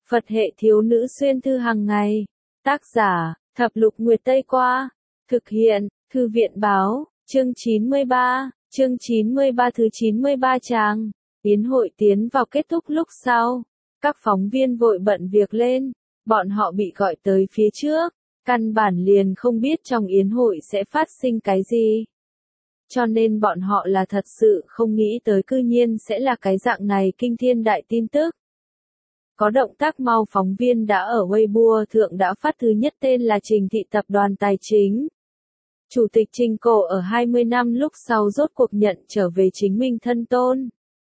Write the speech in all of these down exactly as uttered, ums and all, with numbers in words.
Phật hệ thiếu nữ xuyên thư hàng ngày. Tác giả, Thập Lục Nguyệt Tây Qua. Thực hiện, Thư viện báo, chương chín mươi ba, chương chín mươi ba thứ chín mươi ba trang. Yến hội tiến vào kết thúc lúc sau. Các phóng viên vội bận việc lên. Bọn họ bị gọi tới phía trước. Căn bản liền không biết trong yến hội sẽ phát sinh cái gì. Cho nên bọn họ là thật sự không nghĩ tới cư nhiên sẽ là cái dạng này kinh thiên đại tin tức. Có động tác mau phóng viên đã ở Weibo thượng đã phát thứ nhất tên là Trình Thị Tập đoàn Tài chính. Chủ tịch Trình Cổ ở hai mươi năm lúc sau rốt cuộc nhận trở về chính mình thân tôn.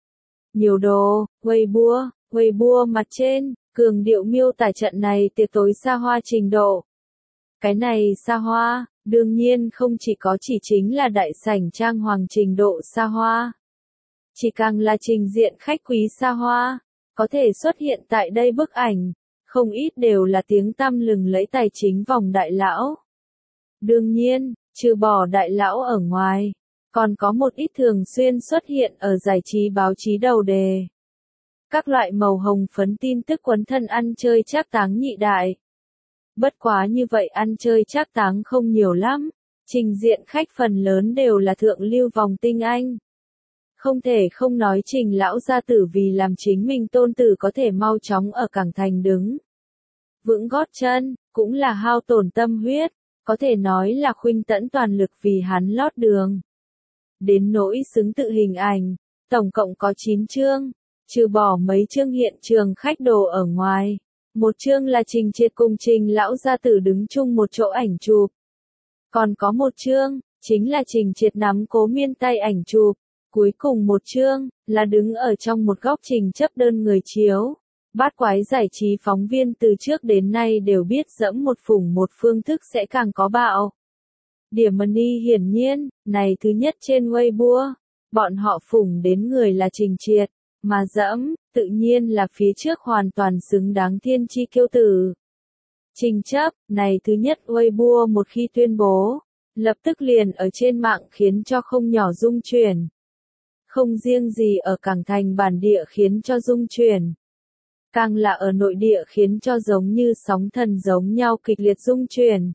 Nhiều đồ, Weibo, Weibo mặt trên, cường điệu miêu tả trận này tiệc tối xa hoa trình độ. Cái này xa hoa, đương nhiên không chỉ có chỉ chính là đại sảnh trang hoàng trình độ xa hoa. Chỉ càng là trình diện khách quý xa hoa, có thể xuất hiện tại đây bức ảnh, không ít đều là tiếng tăm lừng lẫy tài chính vòng đại lão. Đương nhiên, trừ bỏ đại lão ở ngoài, còn có một ít thường xuyên xuất hiện ở giải trí báo chí đầu đề. Các loại màu hồng phấn tin tức quấn thân ăn chơi trác táng nhị đại. Bất quá như vậy ăn chơi trác táng không nhiều lắm, trình diện khách phần lớn đều là thượng lưu vòng tinh anh. Không thể không nói Trình lão gia tử vì làm chính mình tôn tử có thể mau chóng ở cảng thành đứng vững gót chân, cũng là hao tổn tâm huyết, có thể nói là khuynh tẫn toàn lực vì hắn lót đường. Đến nỗi xứng tự hình ảnh, tổng cộng có chín chương, trừ bỏ mấy chương hiện trường khách đồ ở ngoài. Một chương là Trình Triệt cùng Trình lão gia tử đứng chung một chỗ ảnh chụp. Còn có một chương, chính là Trình Triệt nắm Cố Miên tay ảnh chụp. Cuối cùng một chương, là đứng ở trong một góc Trình chấp đơn người chiếu. Bát quái giải trí phóng viên từ trước đến nay đều biết dẫm một phủng một phương thức sẽ càng có bạo. Điểm money hiển nhiên, này thứ nhất trên Weibo, bọn họ phủng đến người là Trình Triệt, mà dẫm, tự nhiên là phía trước hoàn toàn xứng đáng thiên chi kiêu tử. Trình chấp, này thứ nhất Weibo một khi tuyên bố, lập tức liền ở trên mạng khiến cho không nhỏ rung chuyển. Không riêng gì ở cảng thành bản địa khiến cho rung chuyển. Càng là ở nội địa khiến cho giống như sóng thần giống nhau kịch liệt rung chuyển.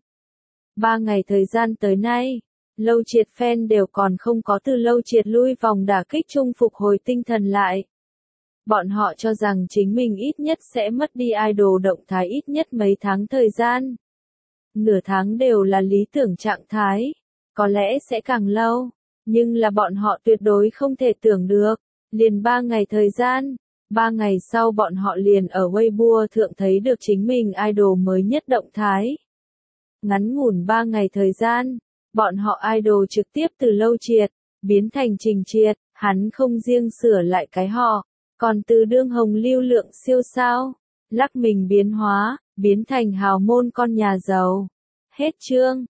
Ba ngày thời gian tới nay, Lâu Triệt fan đều còn không có từ Lâu Triệt lui vòng đả kích chung phục hồi tinh thần lại. Bọn họ cho rằng chính mình ít nhất sẽ mất đi idol động thái ít nhất mấy tháng thời gian. Nửa tháng đều là lý tưởng trạng thái, có lẽ sẽ càng lâu. Nhưng là bọn họ tuyệt đối không thể tưởng được, liền ba ngày thời gian, ba ngày sau bọn họ liền ở Weibo thượng thấy được chính mình idol mới nhất động thái. Ngắn ngủn ba ngày thời gian, bọn họ idol trực tiếp từ Lâu Triệt, biến thành Trình Triệt, hắn không riêng sửa lại cái họ, còn từ đương hồng lưu lượng siêu sao, lắc mình biến hóa, biến thành hào môn con nhà giàu. Hết chương.